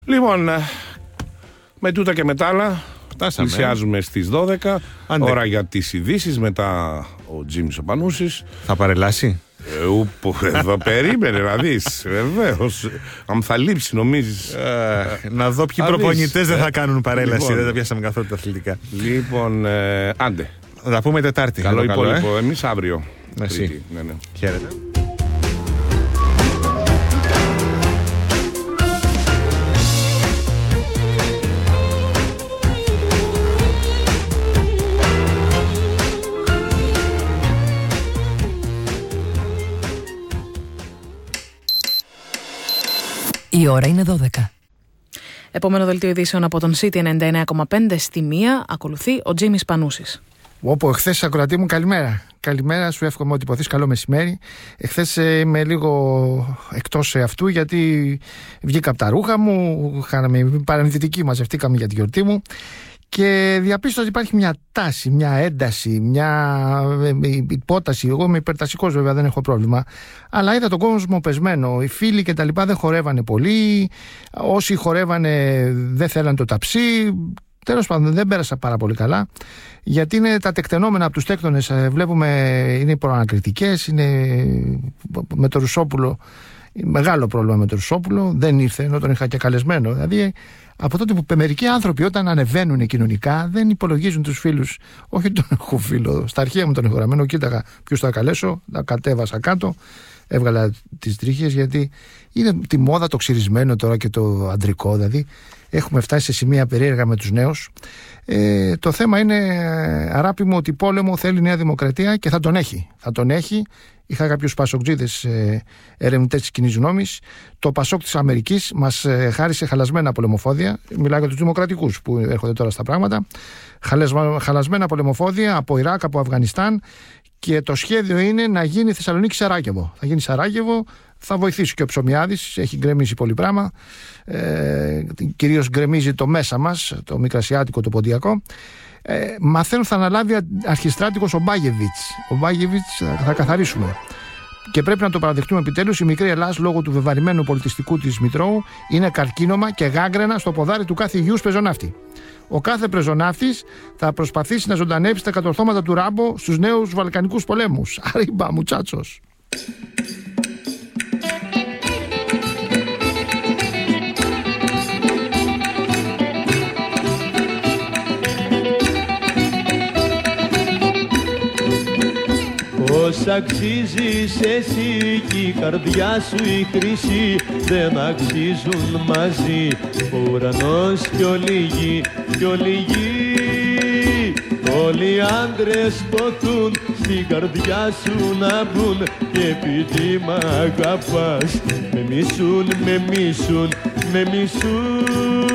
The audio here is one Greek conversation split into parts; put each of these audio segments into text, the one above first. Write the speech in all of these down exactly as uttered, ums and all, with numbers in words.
Λοιπόν, με τούτα και με τα άλλα, πλησιάζουμε στις δώδεκα. Άντε. Ώρα για τις ειδήσεις. Μετά ο Τζίμις ο Πανούσης. Θα παρελάσει. Ε, ούπο, εδώ περίμενε να δεις. Βεβαίως. Αν θα λείψει, νομίζεις. Ε, να δω ποιοι προπονητές δεν θα κάνουν παρέλαση. Λοιπόν. Δεν τα πιάσαμε καθόλου τα αθλητικά. Λοιπόν, ε, άντε. Θα τα πούμε Τετάρτη. Καλό υπόλοιπο. Ε? Εμείς αύριο. Εσύ. Ναι, ναι. Χαίρετε. Η ώρα είναι δώδεκα. Επόμενο δελτίο ειδήσεων από τον City ενενήντα εννέα κόμμα πέντε στη μία. Ακολουθεί ο Τζίμις Πανούσης. Όπου εχθές, ακροατή μου, καλημέρα. Καλημέρα, σου εύχομαι ότι υποθείς καλό μεσημέρι. Εχθές είμαι λίγο εκτός αυτού, γιατί βγήκα από τα ρούχα μου, κάναμε παρενθετική, μαζευτήκαμε για τη γιορτή μου και διαπίστωσα ότι υπάρχει μια τάση, μια ένταση, μια υπόταση. Εγώ είμαι υπερτασικός, βέβαια, δεν έχω πρόβλημα. Αλλά είδα τον κόσμο πεσμένο. Οι φίλοι και τα λοιπά δεν χορεύανε πολύ. Όσοι χορεύανε δεν θέλαν το ταψί. Τέλος πάντων, δεν πέρασα πάρα πολύ καλά, γιατί είναι τα τεκτενόμενα από τους τέκτονες. Βλέπουμε, είναι προανακριτικές, είναι με το Ρουσόπουλο. Μεγάλο πρόβλημα με το Ρουσόπουλο. Δεν ήρθε, ενώ τον είχα και καλεσμένο. Δηλαδή, από τότε που μερικοί άνθρωποι όταν ανεβαίνουν κοινωνικά δεν υπολογίζουν τους φίλους. Όχι, τον έχω φίλο. Στα αρχαία μου τον έχω γραμμένο. Κοίταγα ποιους θα καλέσω. Τα κατέβασα κάτω. Έβγαλα τις τρίχες, γιατί είναι τη μόδα το ξυρισμένο τώρα και το αντρικό. Δηλαδή, έχουμε φτάσει σε σημεία περίεργα με τους νέους. Ε, το θέμα είναι, αράπη μου, ότι πόλεμο θέλει η Νέα Δημοκρατία και θα τον έχει. Θα τον έχει. Είχα κάποιους πασοκτζίδες ε, ερευνητές της κοινής γνώμης. Το Πασόκ της Αμερικής μας ε, χάρισε χαλασμένα πολεμοφόδια. Μιλάω για τους δημοκρατικούς που έρχονται τώρα στα πράγματα. Χαλασμα, χαλασμένα πολεμοφόδια από Ιράκ, από Αφγανιστάν. Και το σχέδιο είναι να γίνει Θεσσαλονίκη Σαράγεβο. Θα γίνει Σαράγεβο, θα βοηθήσει και ο Ψωμιάδης, έχει γκρεμίσει πολύ πράγμα. Ε, κυρίως γκρεμίζει το μέσα μας, το μικρασιάτικο, το ποντιακό. Ε, μαθαίνουν θα αναλάβει αρχιστράτηγος ο Μπάγεβιτς. Ο Μπάγεβιτς θα, θα καθαρίσουμε. Και πρέπει να το παραδεχτούμε επιτέλους, η μικρή Ελλάς, λόγω του βεβαρημένου πολιτιστικού της Μητρώου, είναι καρκίνωμα και γάγκρενα στο ποδάρι του κάθε υγιούς πεζοναύτη. Ο κάθε πεζοναύτης θα προσπαθήσει να ζωντανέψει τα κατορθώματα του Ράμπο στους νέους Βαλκανικούς πολέμους. Αρίμπα, μουτσάτσος. Πώς αξίζεις εσύ κι η καρδιά σου η χρυσή, δεν αξίζουν μαζί ο ουρανός κι όλοι η γη, κι όλοι η γη. Όλοι οι άντρες ποθούν στην καρδιά σου να μπουν, και επειδή μ' αγαπάς με μισούν, με μισούν, με μισούν.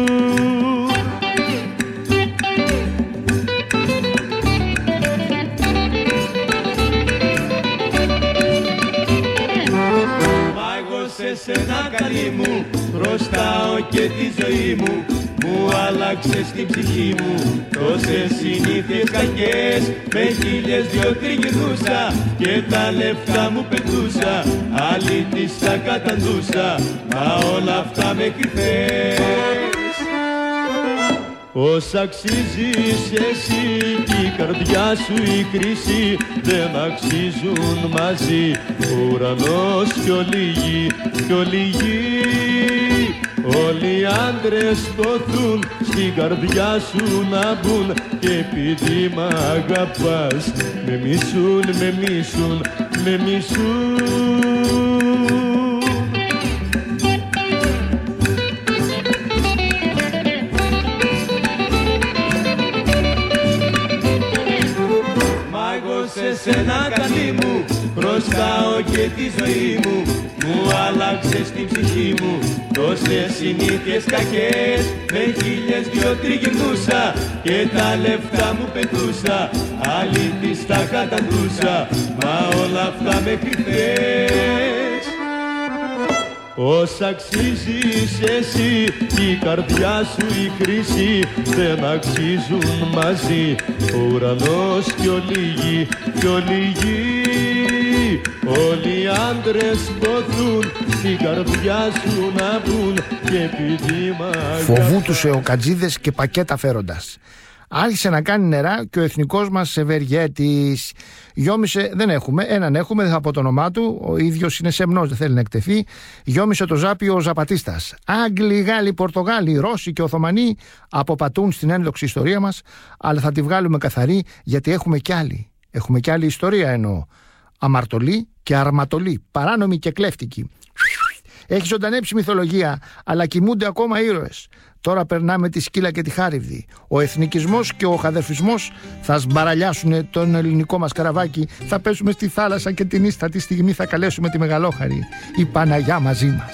Σε σένα, καλή μου, χρωστάω και τη ζωή μου. Μου άλλαξες την ψυχή μου τόσες συνήθειες κακές. Με χίλιες δυο τριγυρνούσα και τα λεφτά μου πετούσα. Άλλη της τα καταντούσα, μα όλα αυτά με κρυφές. Πώς αξίζεις εσύ κι η καρδιά σου η χρυσή, δεν αξίζουν μαζί ο ουρανός κι όλη η γη, κι όλη η γη. Όλοι οι άντρες ποθούν στην καρδιά σου να μπουν, και επειδή μ' αγαπάς με μισούν, με μισούν, με μισούν. Σε σένα, καλή μου, χρωστάω και τη ζωή μου. Μου άλλαξες την ψυχή μου τόσες συνήθειες κακές. Με χίλιες δυο τριγυρνούσα και τα λεφτά μου πετούσα. Άλλη της τα καταντούσα, μα όλα αυτά με κρυφές. Ως αξίζεις εσύ κι η καρδιά σου η χρυσή, δεν αξίζουν μαζί ο ουρανός κι όλη η γη, κι όλη η γη. όλοι οι άντρες ποθούν στην καρδιά σου να μπουν και επειδή μ' αγαπάς. Φοβούτουσε ο Κατζίδες και πακέτα φέροντας. Άρχισε να κάνει νερά και ο εθνικός μας Ευεργέτης. Γιόμισε, δεν έχουμε, έναν έχουμε, δεν θα πω το όνομά του. Ο ίδιος είναι σεμνός, δεν θέλει να εκτεθεί. Γιόμισε το ζάπι ο Ζαπατίστας. Άγγλοι, Γάλλοι, Πορτογάλοι, Ρώσοι και Οθωμανοί αποπατούν στην ένδοξη ιστορία μας, αλλά θα τη βγάλουμε καθαρή γιατί έχουμε κι άλλη. Έχουμε κι άλλη ιστορία εννοώ. Αμαρτωλή και αρματολή, παράνομη και κλέφτικη. Έχει ζωντανέψει μυθολογία, αλλά κοιμούνται ακόμα ήρωες. Τώρα περνάμε τη σκύλα και τη χάριβδη. Ο εθνικισμός και ο χαδερφισμός θα σμπαραλιάσουν τον ελληνικό μας καραβάκι. Θα πέσουμε στη θάλασσα και την ίστατη στιγμή θα καλέσουμε τη Μεγαλόχαρη. Η Παναγιά μαζί μας.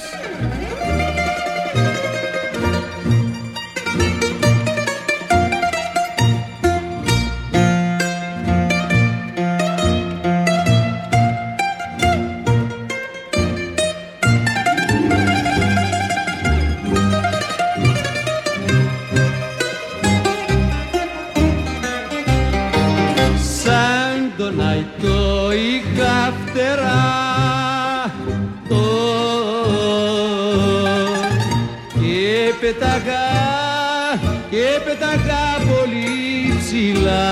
Πέταγα και πέταγα πολύ ψηλά,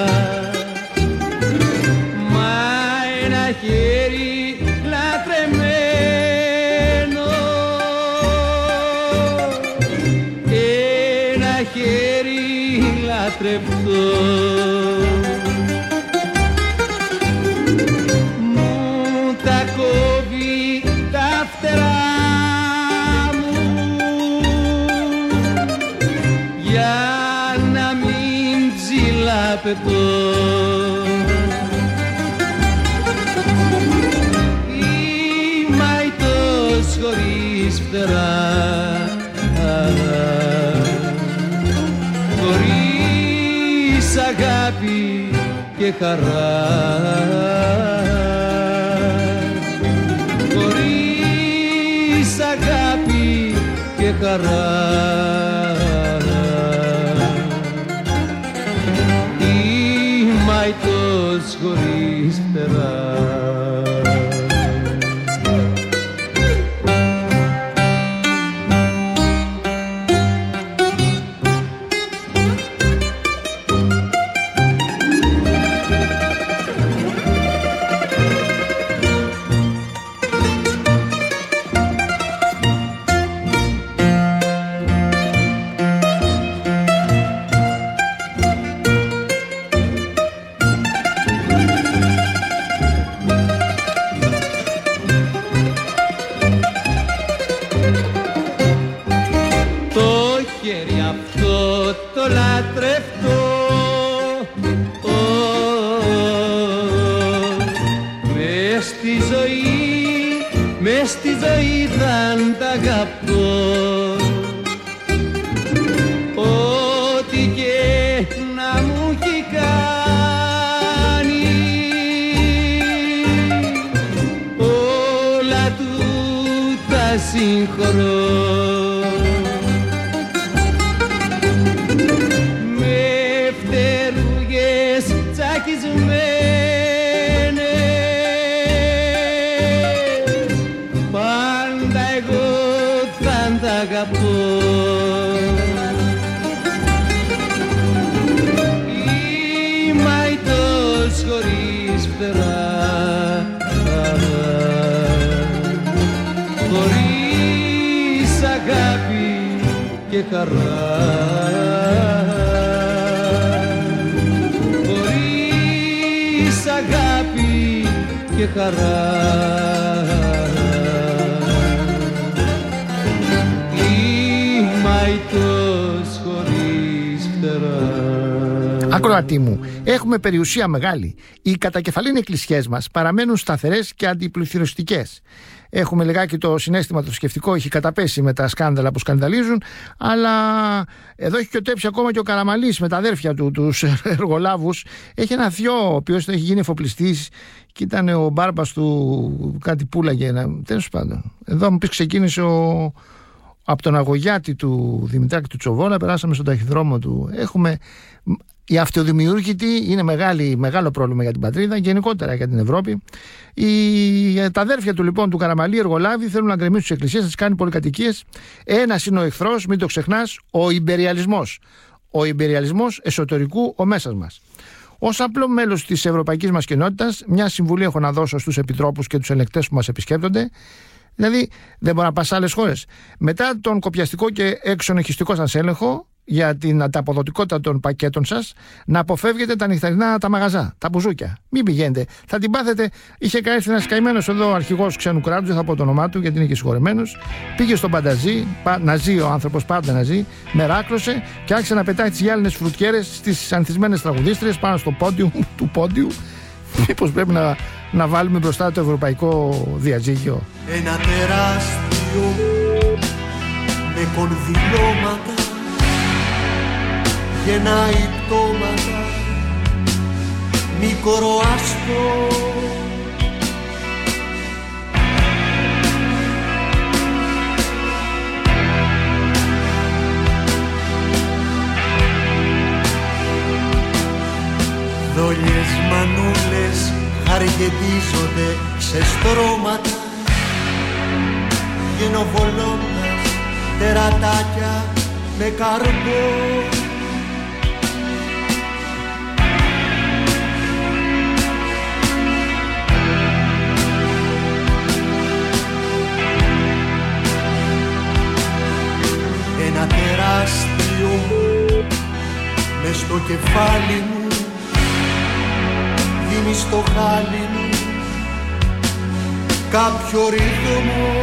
μα ένα χέρι λατρεμένο, ένα χέρι λατρευτό μου τα κόβει τα φτερά πετώ. Είμαι αητός χωρίς φτερά, χωρίς αγάπη και χαρά, χωρίς αγάπη και χαρά. Αητός χωρίς φτερά. Μες στη ζωή θα τ' αγαπώ, ό,τι και να μου έχει κάνει, όλα του τα συγχωρώ. Με φτερούγες τσακισμένες αγαπώ. Είμαι αητός χωρίς φτερά, χωρίς αγάπη και χαρά, χωρίς αγάπη και χαρά. Ακροατή μου, έχουμε περιουσία μεγάλη. Οι κατακεφαλήν εκκλησιές μας παραμένουν σταθερές και αντιπληθυριστικές. Έχουμε λιγάκι το συναίσθημα το σκεφτικό, έχει καταπέσει με τα σκάνδαλα που σκανδαλίζουν, αλλά εδώ έχει κοιοτέψει ακόμα και ο Καραμαλής με τα αδέρφια του, τους εργολάβους. Έχει ένα θειό, ο οποίος έχει γίνει εφοπλιστής και ήταν ο μπάρμπας του, κάτι πουλάγε. Τέλος πάντων, εδώ μου πεις ξεκίνησε ο, από τον αγωγιάτη του Δημητράκη του Τσοβόλα, περάσαμε στον ταχυδρόμο του. Έχουμε Η αυτοδημιούργητη είναι μεγάλη, μεγάλο πρόβλημα για την πατρίδα, γενικότερα για την Ευρώπη. Οι, τα αδέρφια του λοιπόν του Καραμαλή, εργολάβοι, θέλουν να γκρεμίσουν τις εκκλησίες, να τις κάνουν πολυκατοικίες. Ένας είναι ο εχθρός, μην το ξεχνάς, ο ιμπεριαλισμός. Ο ιμπεριαλισμός εσωτερικού ο μέσας μας. Ως απλό μέλος της ευρωπαϊκής μας κοινότητας, μια συμβουλή έχω να δώσω στους επιτρόπους και τους ελεκτές που μας επισκέπτονται. Δηλαδή, δεν μπορεί να πας σε άλλες χώρες. Μετά τον κοπιαστικό και εξονοχιστικό σας έλεγχο για την ανταποδοτικότητα των πακέτων σας, να αποφεύγετε τα νυχτερινά τα μαγαζά, τα μπουζούκια. Μην πηγαίνετε. Θα την πάθετε. Είχε έρθει ένας καημένος εδώ αρχηγός ξένου κράτους, δεν θα πω το όνομά του γιατί είναι και συγχωρεμένος. Πήγε στον Πανταζή, να ζει ο άνθρωπος, πάντα να ζει, μεράκλωσε και άρχισε να πετάει τις γυάλινες φρουτιέρες στις ανθισμένες τραγουδίστριες πάνω στο πόντιου του πόντιου. Μήπως πρέπει να, να βάλουμε μπροστά το ευρωπαϊκό διαζύγιο. Ένα τεράστιο με κονδυλώματα γεννάει πτώματα μικρό άσπρο. Δόλιες μανούλες χαργεντίζονται σε στρώματα γενοβολώντας τερατάκια με καρμπό. Ένα τεράστιο μες στο κεφάλι μου δίνει στο χάλι μου κάποιο ρύθμο.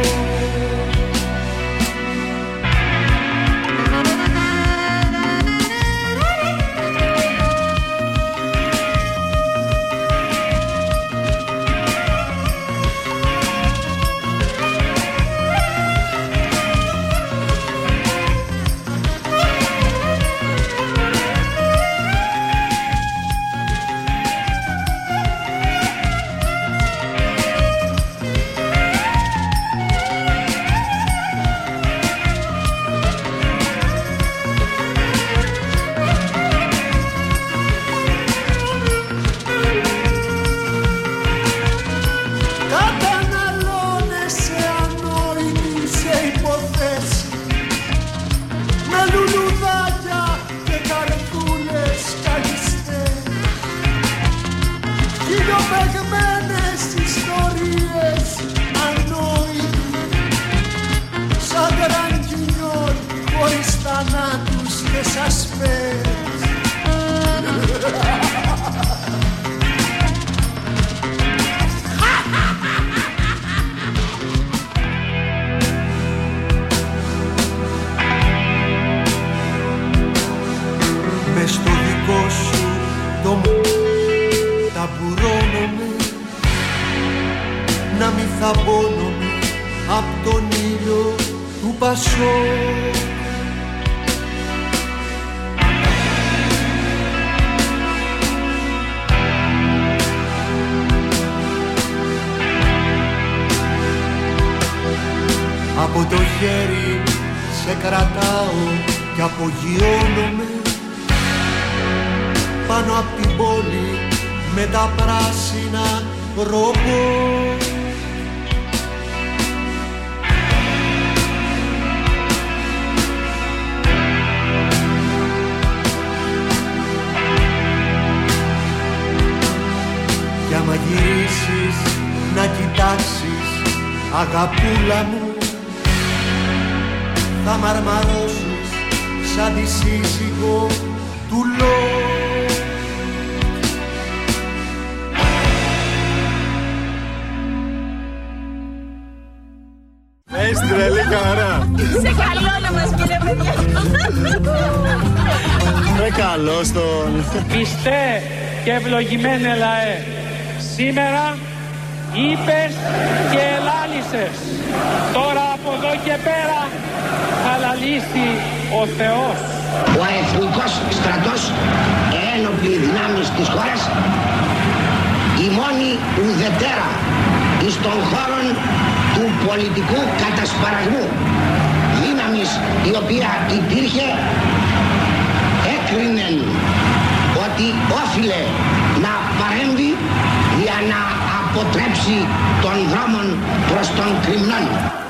Από το χέρι σε κρατάω και απογειώνομαι πάνω απ' την πόλη με τα πράσινα ρομπότ. Κι άμα γυρίσεις να κοιτάξεις αγαπούλα μου, θα μαρμαρώσεις σαν τη σύζυγο του Λότ. Έχεις τρελή χαρά. Σε καλό να μας πήρε παιδιά. Με καλώς τον. Πιστέ και ευλογημένε λαέ, σήμερα είπες και ελάλησες. Τώρα από εδώ και πέρα θα λαλήσει ο Θεός. Ο εθνικός στρατός, ένοπλοι δυνάμεις της χώρας, η μόνη ουδετέρα εις των χώρων του πολιτικού κατασπαραγμού. Δύναμης η οποία υπήρχε έκρινεν ότι όφιλε να παρέμβει για να αποτρέψει των δρόμων προς τον Κρυμνόν.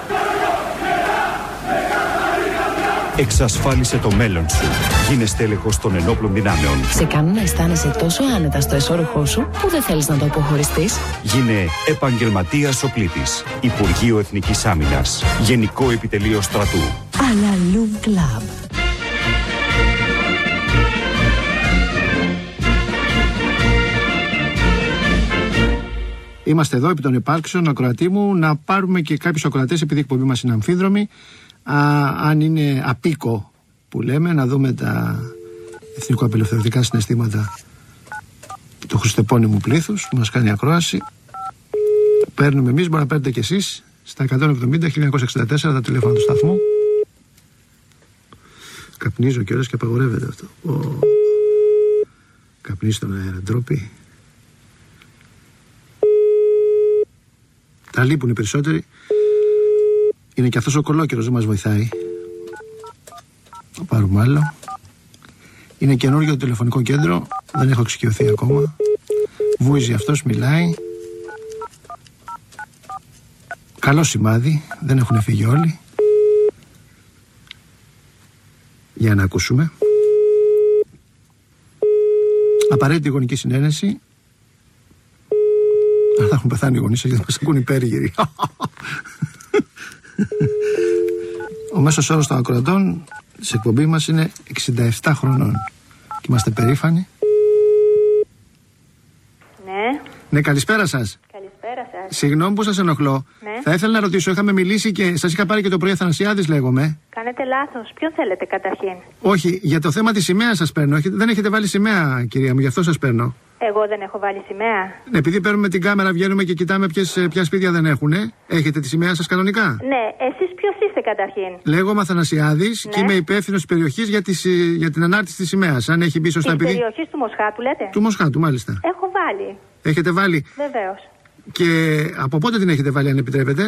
Εξασφάλισε το μέλλον σου. Γίνε στέλεχος των ενόπλων δυνάμεων. Σε κάνουν να αισθάνεσαι τόσο άνετα στο εσώρουχό σου που δεν θέλεις να το αποχωριστείς. Γίνε επαγγελματίας οπλίτης. Υπουργείο Εθνικής Άμυνας. Γενικό Επιτελείο Στρατού. Αλαλού Κλαμπ. Είμαστε εδώ επί των υπάρξεων, ακροατή μου, να πάρουμε και κάποιους ακροατές, επειδή η εκπομπή μας είναι αμφίδρομη. Α, αν είναι απίκο που λέμε, να δούμε τα εθνικοαπελευθερωτικά συναισθήματα του χριστεπώνυμου πλήθους που μας κάνει ακρόαση. Παίρνουμε εμείς, μπορεί να παίρνετε και εσείς στα εκατόν εβδομήντα χίλια εννιακόσια εξήντα τέσσερα τα τηλέφωνα του σταθμού. Καπνίζω κιόλας και απαγορεύεται αυτό. Ο... Καπνίζει τον αέρα, ντροπή. Τα λείπουν οι περισσότεροι. Είναι και αυτός ο κολόκερος, δεν μας βοηθάει. Θα πάρουμε άλλο. Είναι καινούργιο το τηλεφωνικό κέντρο. Δεν έχω εξοικειωθεί ακόμα. Βούιζει αυτός, μιλάει. Καλό σημάδι. Δεν έχουν φύγει όλοι. Για να ακούσουμε. Απαραίτητη γονική συνένεση. Αλλά θα έχουν πεθάνει οι γονείς γιατί μας ακούν οι πέργυροι. Ο μέσος όρος των ακροατών της εκπομπής μας είναι εξήντα επτά χρονών. Και είμαστε περήφανοι. Ναι. Ναι, καλησπέρα σας. Καλησπέρα σας. Συγγνώμη που σας ενοχλώ. Ναι. Θα ήθελα να ρωτήσω, είχαμε μιλήσει και σας είχα πάρει και το πρωί Αθανασιάδης, λέγομαι. Κάνετε λάθος. Ποιον θέλετε καταρχήν? Όχι, για το θέμα της σημαίας σας παίρνω. Δεν έχετε βάλει σημαία, κυρία μου, γι' αυτό σας παίρνω. Εγώ δεν έχω βάλει σημαία. Ναι, επειδή παίρνουμε την κάμερα, βγαίνουμε και κοιτάμε ποιες, ποια σπίτια δεν έχουν. Έχετε τη σημαία σας κανονικά? Ναι, εσείς ποιος είστε καταρχήν? Λέγομαι Αθανασιάδης, ναι, και είμαι υπεύθυνος της περιοχής για, τις, για την ανάρτηση της σημαίας. Αν έχει μπει σωστά, της επειδή. περιοχής του Μοσχάτου, λέτε? Του Μοσχάτου, μάλιστα. Έχω βάλει. Έχετε βάλει. Βεβαίως. Και από πότε την έχετε βάλει, αν επιτρέπετε?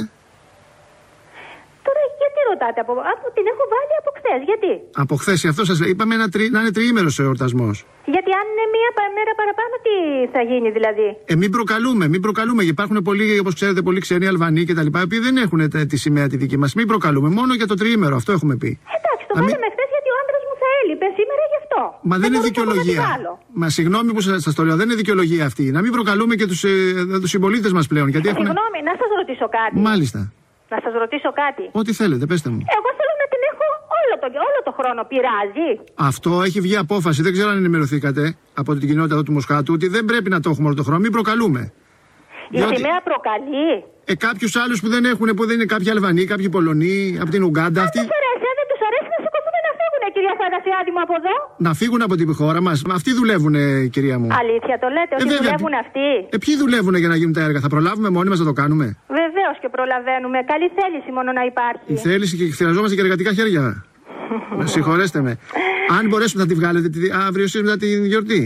Τώρα γιατί ρωτάτε? Από, από την έχω βάλει από χθες. Γιατί? Από χθες, αυτό σας λέει. Είπαμε να, τρι, να είναι τριήμερος ο εορτασμός. Γιατί αν είναι μία μέρα παραπάνω, τι θα γίνει δηλαδή? Ε, μην προκαλούμε, μην προκαλούμε. Υπάρχουν πολλοί, όπως ξέρετε, πολλοί ξένοι Αλβανοί κτλ. Οι οποίοι δεν έχουν τη σημαία τη δική μας. Μην προκαλούμε. Μόνο για το τριήμερο, αυτό έχουμε πει. Εντάξει, το βάλαμε μην... χθες γιατί ο άντρας μου θα έλειπε σήμερα γι' αυτό. Μα δεν, δεν είναι δικαιολογία. Μα συγγνώμη που σας το λέω, δεν είναι δικαιολογία αυτή. Να μην προκαλούμε και τους, ε, τους συμπολίτες μας πλέον. Γιατί έχουν... Συγγνώμη, να σας ρωτήσω κάτι. Μάλιστα. Να σας ρωτήσω κάτι. Ό,τι θέλετε, πέστε μου. Εγώ θέλω να την έχω όλο το, όλο το χρόνο. Πειράζει? Αυτό έχει βγει απόφαση. Δεν ξέρω αν ενημερωθήκατε από την κοινότητα του Μοσχάτου ότι δεν πρέπει να το έχουμε όλο το χρόνο. Μην προκαλούμε. Η Διότι... σημαία προκαλεί. Ε, κάποιους άλλους που δεν έχουν, που δεν είναι κάποιοι Αλβανοί, κάποιοι Πολωνοί, από την Ουγκάντα. Αν αυτοί... τους αρέσει, αν δεν τους αρέσει, να σηκωθούν να φύγουν, κυρία Θανασιάδη μου, από εδώ. Να φύγουν από την χώρα μας. Αυτοί δουλεύουν, κυρία μου. Αλήθεια το λέτε, ότι ε, δουλεύουν αυτοί? Ε, ποιοι δουλεύουν για να γίνουν τα έργα? Θα προλάβουμε μόνοι μας να το κάνουμε? Βεβαίως και προλαβαίνουμε. Καλή θέληση μόνο να υπάρχει. Η θέληση, και χρειαζόμαστε και εργατικά χέρια. Συγχωρέστε με. Αν μπορέσουμε, θα τη βγάλετε αύριο εσείς μετά την γιορτή?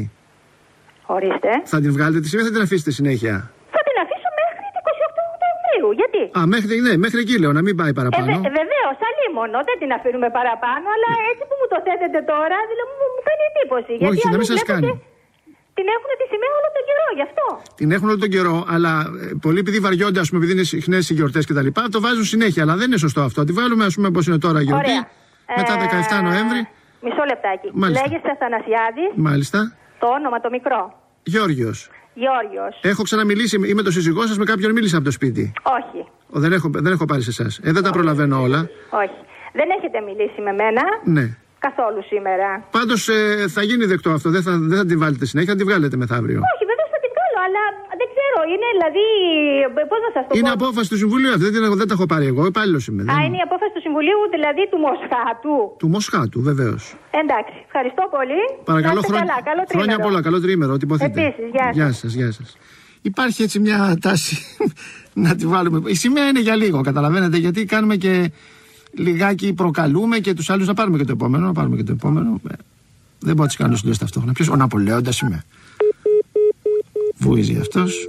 Ορίστε. Θα την βγάλετε τη σημαία, θα την αφήσετε συνέχεια? Θα την αφήσω μέχρι την είκοσι οκτώ Οκτωβρίου. Γιατί? Α, μέχρι, ναι, μέχρι εκεί λέω, να μην πάει παραπάνω. Ε, βε, βεβαίως, αλλήμωνο. Δεν την αφήνουμε παραπάνω, αλλά έτσι που μου το θέτετε τώρα, δηλαδή μου, μου κάνει εντύπωση. Όχι, γιατί να μην σας κάνει. Την έχουν τη σημαία όλο τον καιρό, γι' αυτό. Την έχουν όλο τον καιρό, αλλά ε, πολλοί επειδή βαριόνται, ας πούμε, επειδή είναι συχνές οι γιορτές κτλ., το βάζουν συνέχεια. Αλλά δεν είναι σωστό αυτό. Τη βάλουμε, ας πούμε, πώς είναι τώρα η γιορτή. Ωραία. Μετά δεκαεφτά Νοέμβρη. Μισό λεπτάκι. Λέγεσαι Αθανασιάδης. Μάλιστα. Το όνομα το μικρό? Γιώργιος. Γιώργιος. Έχω ξαναμιλήσει, είμαι το σύζυγό σας, με κάποιον μίλησα από το σπίτι. Όχι. Ο, δεν, έχω, δεν έχω πάρει σε εσάς. Ε, δεν τα προλαβαίνω όλα. Όχι. Δεν έχετε μιλήσει με μένα. Ναι. Καθόλου σήμερα. Πάντως ε, θα γίνει δεκτό αυτό. Δεν θα, δεν θα την βάλετε συνέχεια, θα την βγάλετε μεθαύριο. Όχι, βέβαια θα την βγάλω, αλλά δεν ξέρω. Είναι δηλαδή. Πώς να σας το πω. Είναι απόφαση του Συμβουλίου αυτή. Δεν, δεν τα έχω πάρει εγώ. Υπάλληλος είμαι. Α, δεν... είναι η απόφαση του Συμβουλίου, δηλαδή του Μοσχάτου. Του Μοσχάτου, βεβαίως. Εντάξει. Ευχαριστώ πολύ. Παρακαλώ, χρον... καλά. Καλό χρόνια πολλά. Καλό τρίμερο. Ό,τι υποθείτε. Επίσης, γεια σας. Γεια σας, γεια σας. Υπάρχει έτσι μια τάση να τη βάλουμε. Η σημαία είναι για λίγο, καταλαβαίνετε, γιατί κάνουμε και. Λιγάκι προκαλούμε και τους άλλους να πάρουμε και το επόμενο. Να πάρουμε και το επόμενο. Δεν μπορώ να τις κάνω συντός ταυτόχρονα. Ποιος? Ο Ναπολέοντας είμαι. Βούιζει αυτός.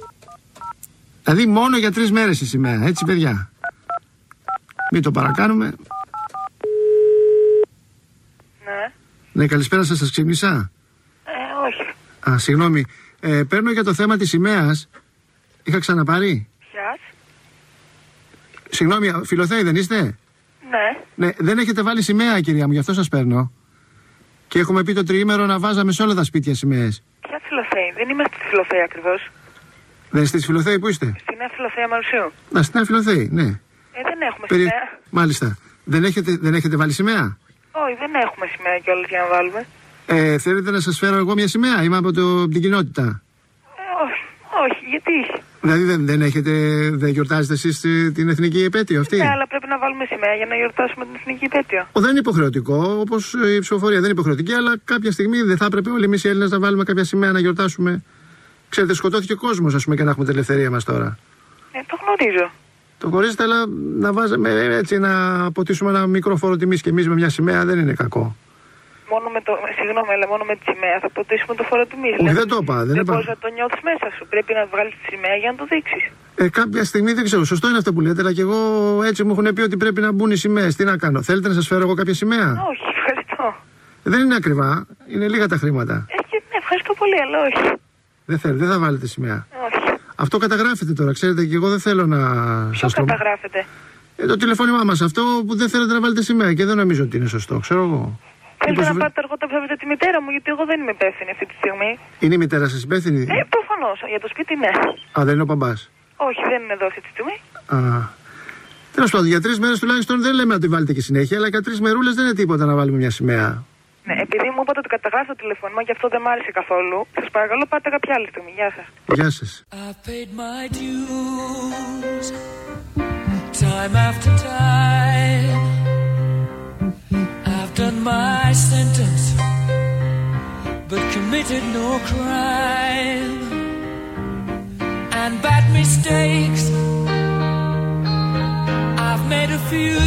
Δηλαδή μόνο για τρεις μέρες η σημαία. Έτσι, παιδιά. Μην το παρακάνουμε. Ναι. Ναι, καλησπέρα σας. Σας ξύπνησα? Ε, όχι. Α, συγγνώμη. Ε, παίρνω για το θέμα της σημαίας. Είχα ξαναπάρει. Γεια. Συγγνώμη, Φιλοθέη δεν είστε? Ναι. Ναι, δεν έχετε βάλει σημαία, κυρία μου, γι' αυτό σας παίρνω. Και έχουμε πει το τριήμερο να βάζαμε σε όλα τα σπίτια σημαίες. Ποια Φιλοθέη? Δεν είμαστε στη Φιλοθέη ακριβώς. Δεν είστε στη Φιλοθέη, πού είστε? Στην Νέα Φιλοθέη Μαρουσίου. Να, στην Νέα Φιλοθέη, ναι. Ε, δεν έχουμε Περι... σημαία. Μάλιστα. Δεν έχετε, δεν έχετε βάλει σημαία? Όχι, δεν έχουμε σημαία κιόλας για να βάλουμε. Ε, θέλετε να σας φέρω εγώ μια σημαία? Είμαι από, το, από την κοινότητα. Ε, όχι, όχι, γιατί? Δηλαδή δεν, δεν, έχετε, δεν γιορτάζετε εσείς την εθνική επέτειο αυτή? Ναι, αλλά πρέπει να βάλουμε σημαία για να γιορτάσουμε την εθνική επέτειο. Ο, δεν είναι υποχρεωτικό, όπως η ψηφοφορία δεν είναι υποχρεωτική, αλλά κάποια στιγμή δεν θα έπρεπε όλοι εμείς οι Έλληνες να βάλουμε κάποια σημαία να γιορτάσουμε? Ξέρετε, σκοτώθηκε ο κόσμος, ας πούμε, και να έχουμε την ελευθερία μας τώρα. Ε, το γνωρίζω. Το γνωρίζετε, αλλά να βάζουμε έτσι να αποτίσουμε ένα μικρό φόρο τιμής και εμείς με μια σημαία δεν είναι κακό. Μόνο με το, συγγνώμη, αλλά μόνο με τη σημαία θα ποτίσουμε το φόρο τιμής. Όχι, δεν το είπα. Δεν, δεν μπορείς να το νιώθεις μέσα σου. Πρέπει να βγάλεις τη σημαία για να το δείξεις. Ε, κάποια στιγμή δεν ξέρω. Σωστό είναι αυτό που λέτε, αλλά και εγώ έτσι μου έχουν πει ότι πρέπει να μπουν οι σημαίες. Τι να κάνω? Θέλετε να σας φέρω εγώ κάποια σημαία? Όχι, ευχαριστώ. Δεν είναι ακριβά. Είναι λίγα τα χρήματα. Έχει, ναι, ευχαριστώ πολύ, αλλά όχι. Δεν θέλω, δεν θα βάλετε σημαία. Όχι. Αυτό καταγράφεται τώρα, ξέρετε, και εγώ δεν θέλω να. Ποιο καταγράφεται? Ε, το τηλεφώνημά μας. Αυτό που δεν θέλετε να βάλετε σημαία και δεν νομίζω ότι είναι σωστό, ξέρω εγώ. Θέλετε να πάτε αργότερα να βρείτε τη μητέρα μου, γιατί εγώ δεν είμαι υπεύθυνη αυτή τη στιγμή. Είναι η μητέρα σας υπεύθυνη? Ε, προφανώς. Για το σπίτι, ναι. Α, δεν είναι ο μπαμπάς? Όχι, δεν είναι εδώ αυτή τη στιγμή. Α. Τέλος πάντων, για τρεις μέρες τουλάχιστον δεν λέμε να τη βάλετε και συνέχεια, αλλά για τρεις μερούλες δεν είναι τίποτα να βάλουμε μια σημαία. Ναι, επειδή μου είπατε ότι καταγράφει το τηλεφώνημα και αυτό δεν μ' άρεσε καθόλου, σας παρακαλώ πάτε κάποια άλλη στιγμή. Γεια σας. Γεια σας. Time after time, I've done my sentence, but committed no crime. And bad mistakes, I've made a few.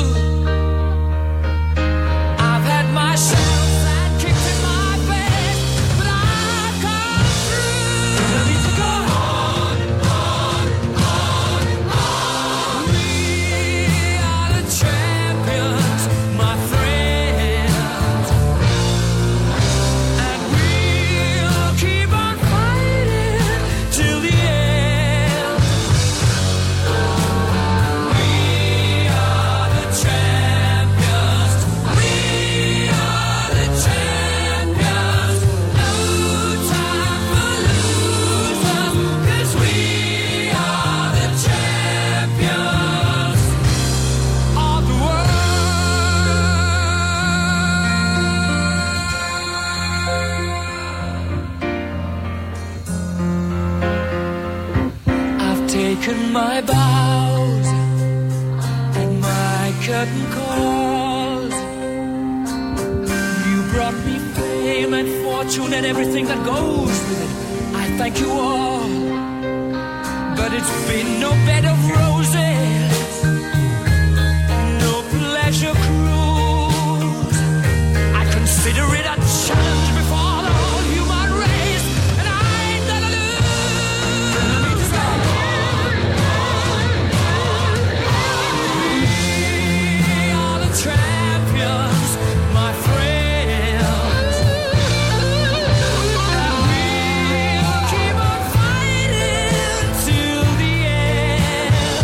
I've had my shells and kicked in my bed, but I've come through. I need to go on, on, on, on. We are the champions, my friends, and we'll keep on fighting till the end. We are the champions. We are the champions. No time for losers, 'cause we are the champions of the world. I've taken my bows and my curtain calls. You brought me fame and fortune and everything that goes with it. I thank you all, but it's been no bed of roses, no pleasure cruise. I consider it a challenge before the whole human race, and I ain't gonna lose. We are the champions, my friends, and we'll keep on fighting till the end.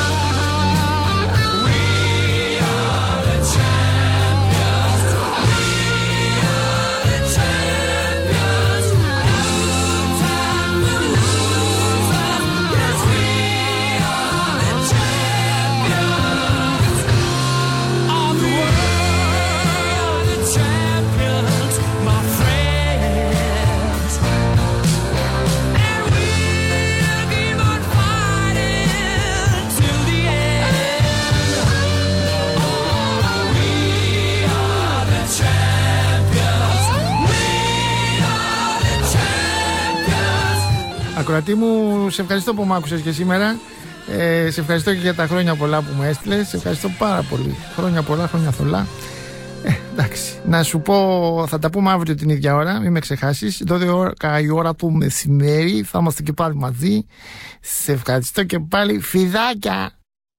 We are the champions. We are the champions. No time for losers, 'cause we are the champions of the world. The champions, my friends, and we'll keep on fighting till the end. Oh, we are the champions. We are the champions. Ακροατή μου, σε ευχαριστώ που μ' άκουσες και σήμερα. Ε, σε ευχαριστώ και για τα χρόνια πολλά που μου έστειλες. Σε ευχαριστώ πάρα πολύ. Χρόνια πολλά, χρόνια θολά. Ε, εντάξει. Να σου πω, θα τα πούμε αύριο την ίδια ώρα, μην με ξεχάσεις. δώδεκα η ώρα του μεσημέρι θα είμαστε και πάλι μαζί. Σε ευχαριστώ και πάλι. Φιδάκια!